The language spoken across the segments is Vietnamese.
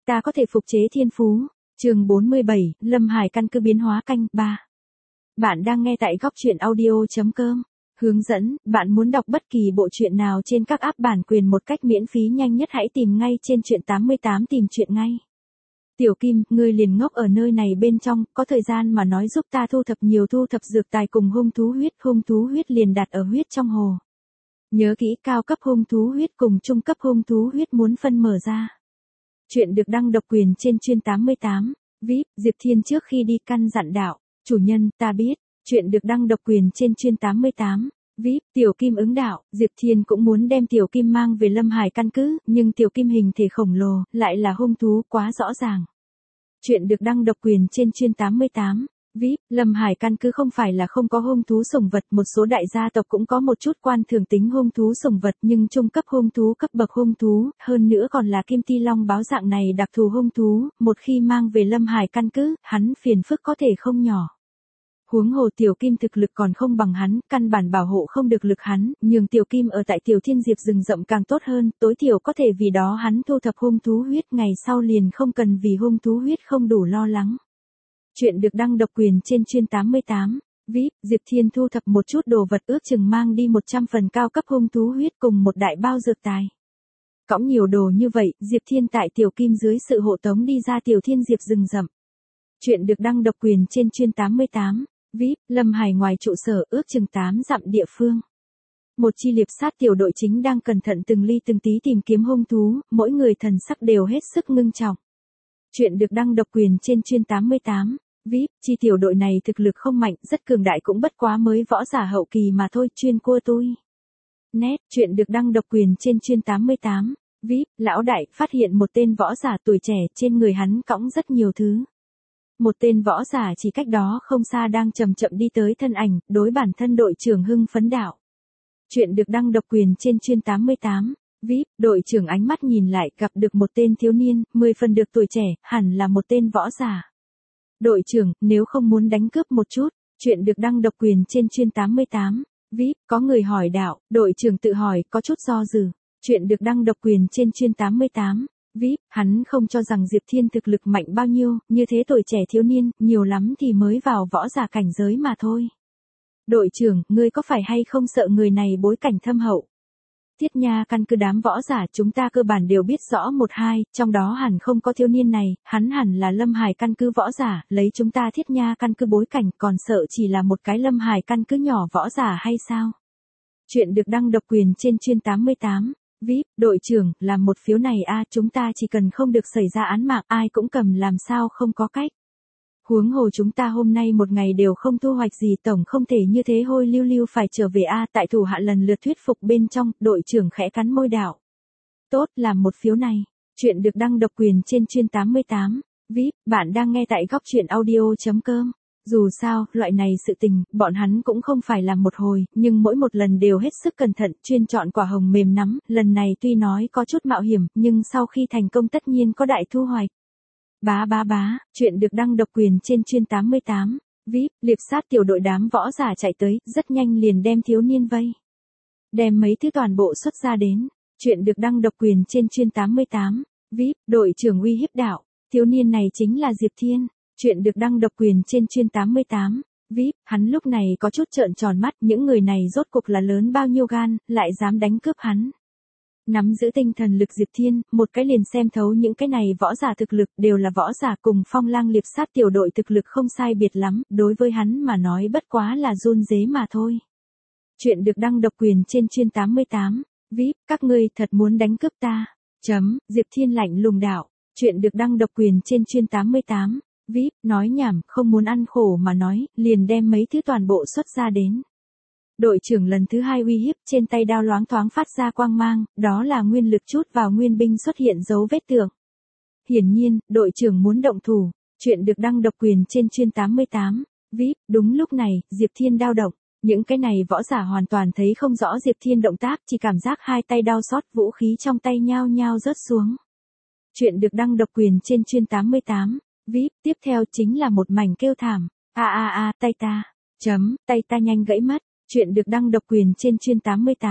ta có thể phục chế thiên phú. Chương 47, Lâm Hải căn cứ biến hóa canh 3. Bạn đang nghe tại góc truyện audio.com. Hướng dẫn, bạn muốn đọc bất kỳ bộ truyện nào trên các app bản quyền một cách miễn phí nhanh nhất hãy tìm ngay trên truyện 88 tìm truyện ngay. Tiểu Kim, ngươi liền ngốc ở nơi này bên trong, có thời gian mà nói giúp ta thu thập dược tài cùng hung thú huyết liền đặt ở huyết trong hồ. Nhớ kỹ cao cấp hung thú huyết cùng trung cấp hung thú huyết muốn phân mở ra. Chuyện được đăng độc quyền trên chuyên 88, VIP, Diệp Thiên trước khi đi căn dặn đạo, chủ nhân, ta biết, chuyện được đăng độc quyền trên chuyên 88, VIP, Tiểu Kim ứng đạo, Diệp Thiên cũng muốn đem Tiểu Kim mang về Lâm Hải căn cứ, nhưng Tiểu Kim hình thể khổng lồ, lại là hung thú quá rõ ràng. Chuyện được đăng độc quyền trên chuyên 88. VIP, Lâm Hải căn cứ không phải là không có hung thú sủng vật, một số đại gia tộc cũng có một chút quan thường tính hung thú sủng vật, nhưng trung cấp hung thú cấp bậc hung thú, hơn nữa còn là kim ti long báo dạng này đặc thù hung thú, một khi mang về Lâm Hải căn cứ, hắn phiền phức có thể không nhỏ. Huống hồ Tiểu Kim thực lực còn không bằng hắn, căn bản bảo hộ không được lực hắn, nhường Tiểu Kim ở tại Tiểu Thiên Diệp rừng rậm càng tốt hơn, tối thiểu có thể vì đó hắn thu thập hung thú huyết, ngày sau liền không cần vì hung thú huyết không đủ lo lắng. Chuyện được đăng độc quyền trên chuyên 88, VIP, Diệp Thiên thu thập một chút đồ vật ước chừng mang đi 100 phần cao cấp hung thú huyết cùng một đại bao dược tài. Cõng nhiều đồ như vậy, Diệp Thiên tại Tiểu Kim dưới sự hộ tống đi ra Tiểu Thiên Diệp rừng rậm. Chuyện được đăng độc quyền trên chuyên 88, VIP, Lâm Hải ngoài trụ sở ước chừng 8 dặm địa phương. Một chi liệp sát tiểu đội chính đang cẩn thận từng ly từng tí tìm kiếm hung thú, mỗi người thần sắc đều hết sức ngưng trọng. Chuyện được đăng độc quyền trên chuyên 88, VIP, chi tiểu đội này thực lực không mạnh, rất cường đại cũng bất quá mới võ giả hậu kỳ mà thôi, chuyên cua tôi. Nét, chuyện được đăng độc quyền trên chuyên 88, VIP, lão đại, phát hiện một tên võ giả tuổi trẻ, trên người hắn cõng rất nhiều thứ. Một tên võ giả chỉ cách đó không xa đang chậm chậm đi tới thân ảnh, đối bản thân đội trưởng hưng phấn đạo. Chuyện được đăng độc quyền trên chuyên 88, VIP, đội trưởng ánh mắt nhìn lại gặp được một tên thiếu niên, 10 phần được tuổi trẻ, hẳn là một tên võ giả. Đội trưởng, nếu không muốn đánh cướp một chút, chuyện được đăng độc quyền trên chuyên 88, VIP, có người hỏi đạo, đội trưởng tự hỏi, có chút do dự. Chuyện được đăng độc quyền trên chuyên 88, VIP, hắn không cho rằng Diệp Thiên thực lực mạnh bao nhiêu, như thế tuổi trẻ thiếu niên, nhiều lắm thì mới vào võ giả cảnh giới mà thôi. Đội trưởng, ngươi có phải hay không sợ người này bối cảnh thâm hậu? Thiết Nha căn cứ đám võ giả chúng ta cơ bản đều biết rõ một hai, trong đó hẳn không có thiếu niên này, hắn hẳn là Lâm Hải căn cứ võ giả, lấy chúng ta Thiết Nha căn cứ bối cảnh còn sợ chỉ là một cái Lâm Hải căn cứ nhỏ võ giả hay sao? Chuyện được đăng độc quyền trên chuyên 88, VIP, đội trưởng, làm một phiếu này chúng ta chỉ cần không được xảy ra án mạng ai cũng cầm làm sao không có cách. Huống hồ chúng ta hôm nay một ngày đều không thu hoạch gì tổng không thể như thế hôi lưu lưu phải trở về tại thủ hạ lần lượt thuyết phục bên trong, đội trưởng khẽ cắn môi đạo. Tốt, làm một phiếu này. Chuyện được đăng độc quyền trên chuyên 88, VIP, bạn đang nghe tại góc truyện audio.com. Dù sao, loại này sự tình, bọn hắn cũng không phải làm một hồi, nhưng mỗi một lần đều hết sức cẩn thận, chuyên chọn quả hồng mềm nắm, lần này tuy nói có chút mạo hiểm, nhưng sau khi thành công tất nhiên có đại thu hoạch. Bá, chuyện được đăng độc quyền trên chuyên 88, VIP, liệp sát tiểu đội đám võ giả chạy tới, rất nhanh liền đem thiếu niên vây. Đem mấy thứ toàn bộ xuất ra đến, chuyện được đăng độc quyền trên chuyên 88, VIP, đội trưởng uy hiếp đạo, thiếu niên này chính là Diệp Thiên, chuyện được đăng độc quyền trên chuyên 88, VIP, hắn lúc này có chút trợn tròn mắt, những người này rốt cuộc là lớn bao nhiêu gan, lại dám đánh cướp hắn. Nắm giữ tinh thần lực Diệp Thiên, một cái liền xem thấu những cái này võ giả thực lực, đều là võ giả cùng Phong Lang liệp sát tiểu đội thực lực không sai biệt lắm, đối với hắn mà nói bất quá là run rế mà thôi. Chuyện được đăng độc quyền trên chuyên 88, VIP, các ngươi thật muốn đánh cướp ta. Diệp Thiên lạnh lùng đạo, chuyện được đăng độc quyền trên chuyên 88, VIP, nói nhảm, không muốn ăn khổ mà nói, liền đem mấy thứ toàn bộ xuất ra đến. Đội trưởng lần thứ hai uy hiếp, trên tay đao loáng thoáng phát ra quang mang, đó là nguyên lực chút vào nguyên binh xuất hiện dấu vết tượng. Hiển nhiên, đội trưởng muốn động thủ, chuyện được đăng độc quyền trên chuyên 88, VIP, đúng lúc này, Diệp Thiên đao động, những cái này võ giả hoàn toàn thấy không rõ Diệp Thiên động tác, chỉ cảm giác hai tay đao xót vũ khí trong tay nhao nhao rớt xuống. Chuyện được đăng độc quyền trên chuyên 88, VIP, tiếp theo chính là một mảnh kêu thảm, tay ta, tay ta nhanh gãy mất. Chuyện được đăng độc quyền trên chuyên 88,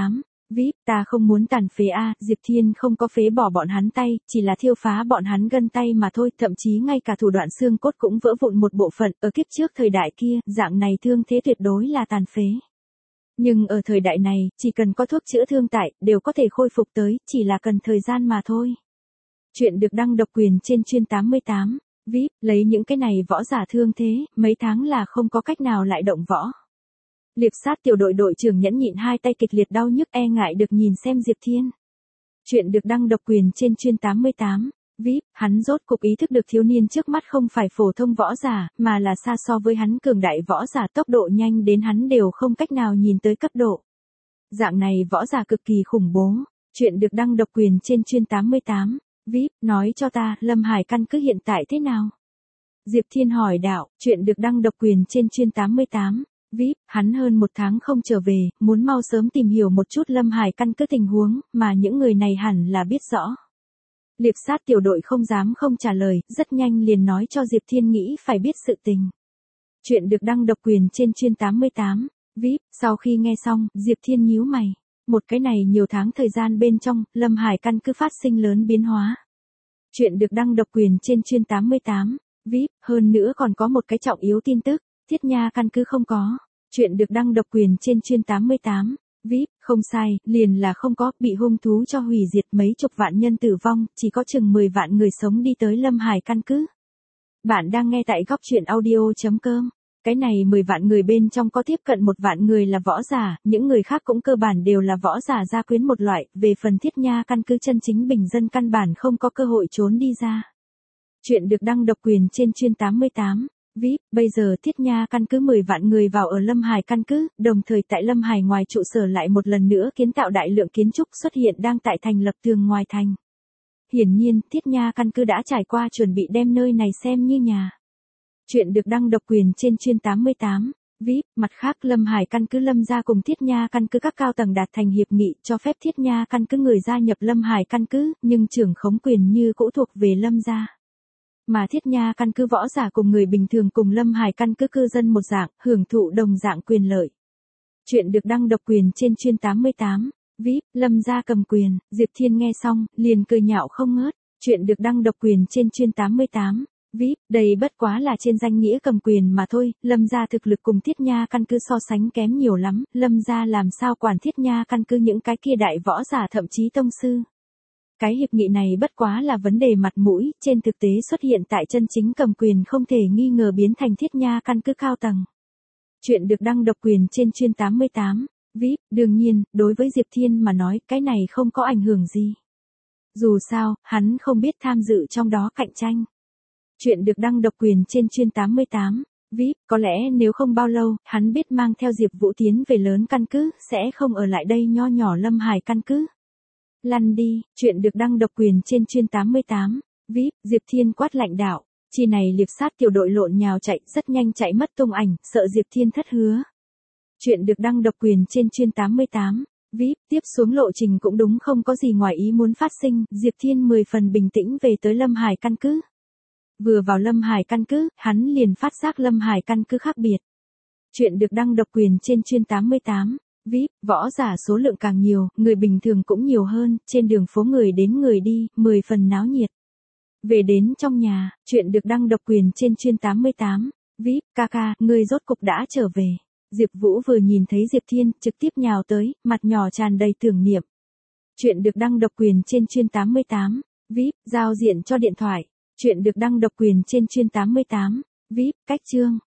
VIP, ta không muốn tàn phế a, Diệp Thiên không có phế bỏ bọn hắn tay, chỉ là thiêu phá bọn hắn gân tay mà thôi, thậm chí ngay cả thủ đoạn xương cốt cũng vỡ vụn một bộ phận, ở kiếp trước thời đại kia, dạng này thương thế tuyệt đối là tàn phế. Nhưng ở thời đại này, chỉ cần có thuốc chữa thương tại, đều có thể khôi phục tới, chỉ là cần thời gian mà thôi. Chuyện được đăng độc quyền trên chuyên 88. VIP, lấy những cái này võ giả thương thế, mấy tháng là không có cách nào lại động võ. Liệp sát tiểu đội đội trưởng nhẫn nhịn hai tay kịch liệt đau nhức e ngại được nhìn xem Diệp Thiên. Chuyện được đăng độc quyền trên chuyên 88. VIP, hắn rốt cục ý thức được thiếu niên trước mắt không phải phổ thông võ giả, mà là xa so với hắn cường đại võ giả tốc độ nhanh đến hắn đều không cách nào nhìn tới cấp độ. Dạng này võ giả cực kỳ khủng bố. Chuyện được đăng độc quyền trên chuyên 88. VIP, nói cho ta, Lâm Hải căn cứ hiện tại thế nào? Diệp Thiên hỏi đạo, chuyện được đăng độc quyền trên chuyên 88. VIP, hắn hơn một tháng không trở về, muốn mau sớm tìm hiểu một chút Lâm Hải căn cứ tình huống, mà những người này hẳn là biết rõ. Liệp sát tiểu đội không dám không trả lời, rất nhanh liền nói cho Diệp Thiên nghĩ phải biết sự tình. Chuyện được đăng độc quyền trên chuyên 88. VIP, sau khi nghe xong, Diệp Thiên nhíu mày. Một cái này nhiều tháng thời gian bên trong, Lâm Hải căn cứ phát sinh lớn biến hóa. Chuyện được đăng độc quyền trên chuyên 88. VIP, hơn nữa còn có một cái trọng yếu tin tức, Thiết Nha căn cứ không có. Chuyện được đăng độc quyền trên chuyên 88. VIP, không sai, liền là không có, bị hung thú cho hủy diệt mấy chục vạn nhân tử vong, chỉ có chừng 10 vạn người sống đi tới Lâm Hải căn cứ. Bạn đang nghe tại góc truyện audio.com. Cái này 10 vạn người bên trong có tiếp cận 1 vạn người là võ giả, những người khác cũng cơ bản đều là võ giả gia quyến một loại, về phần Thiết Nha căn cứ chân chính bình dân căn bản không có cơ hội trốn đi ra. Chuyện được đăng độc quyền trên chuyên 88. VIP, bây giờ Thiết Nha căn cứ 10 vạn người vào ở Lâm Hải căn cứ, đồng thời tại Lâm Hải ngoài trụ sở lại một lần nữa kiến tạo đại lượng kiến trúc xuất hiện đang tại thành lập tường ngoài thành. Hiển nhiên, Thiết Nha căn cứ đã trải qua chuẩn bị đem nơi này xem như nhà. Chuyện được đăng độc quyền trên chuyên 88. VIP, mặt khác Lâm Hải căn cứ Lâm gia cùng Thiết Nha căn cứ các cao tầng đạt thành hiệp nghị cho phép Thiết Nha căn cứ người gia nhập Lâm Hải căn cứ, nhưng trưởng khống quyền như cũ thuộc về Lâm gia. Mà Thiết Nha căn cứ võ giả cùng người bình thường cùng Lâm Hải căn cứ cư dân một dạng, hưởng thụ đồng dạng quyền lợi. Chuyện được đăng độc quyền trên chuyên 88. VIP, Lâm gia cầm quyền, Diệp Thiên nghe xong, liền cười nhạo không ngớt. Chuyện được đăng độc quyền trên chuyên 88. VIP, đây bất quá là trên danh nghĩa cầm quyền mà thôi, Lâm gia thực lực cùng Thiết Nha căn cứ so sánh kém nhiều lắm, Lâm gia làm sao quản Thiết Nha căn cứ những cái kia đại võ giả thậm chí tông sư. Cái hiệp nghị này bất quá là vấn đề mặt mũi, trên thực tế xuất hiện tại chân chính cầm quyền không thể nghi ngờ biến thành Thiết Nha căn cứ cao tầng. Chuyện được đăng độc quyền trên chuyên 88. VIP, đương nhiên, đối với Diệp Thiên mà nói, cái này không có ảnh hưởng gì. Dù sao, hắn không biết tham dự trong đó cạnh tranh. Chuyện được đăng độc quyền trên chuyên 88. VIP, có lẽ nếu không bao lâu, hắn biết mang theo Diệp Vũ tiến về lớn căn cứ, sẽ không ở lại đây nho nhỏ Lâm Hải căn cứ. Lăn đi, chuyện được đăng độc quyền trên chuyên 88. VIP, Diệp Thiên quát lạnh đạo. Chi này liệp sát tiểu đội lộn nhào chạy, rất nhanh chạy mất tung ảnh, sợ Diệp Thiên thất hứa. Chuyện được đăng độc quyền trên chuyên 88. VIP, tiếp xuống lộ trình cũng đúng không có gì ngoài ý muốn phát sinh, Diệp Thiên 10 phần bình tĩnh về tới Lâm Hải căn cứ. Vừa vào Lâm Hải căn cứ, hắn liền phát giác Lâm Hải căn cứ khác biệt. Chuyện được đăng độc quyền trên chuyên 88. VIP, võ giả số lượng càng nhiều, người bình thường cũng nhiều hơn, trên đường phố người đến người đi, 10 phần náo nhiệt. Về đến trong nhà, chuyện được đăng độc quyền trên chuyên 88. VIP, ca, người rốt cục đã trở về. Diệp Vũ vừa nhìn thấy Diệp Thiên, trực tiếp nhào tới, mặt nhỏ tràn đầy tưởng niệm. Chuyện được đăng độc quyền trên chuyên 88. VIP, giao diện cho điện thoại. Chuyện được đăng độc quyền trên chuyên 88. VIP, cách chương.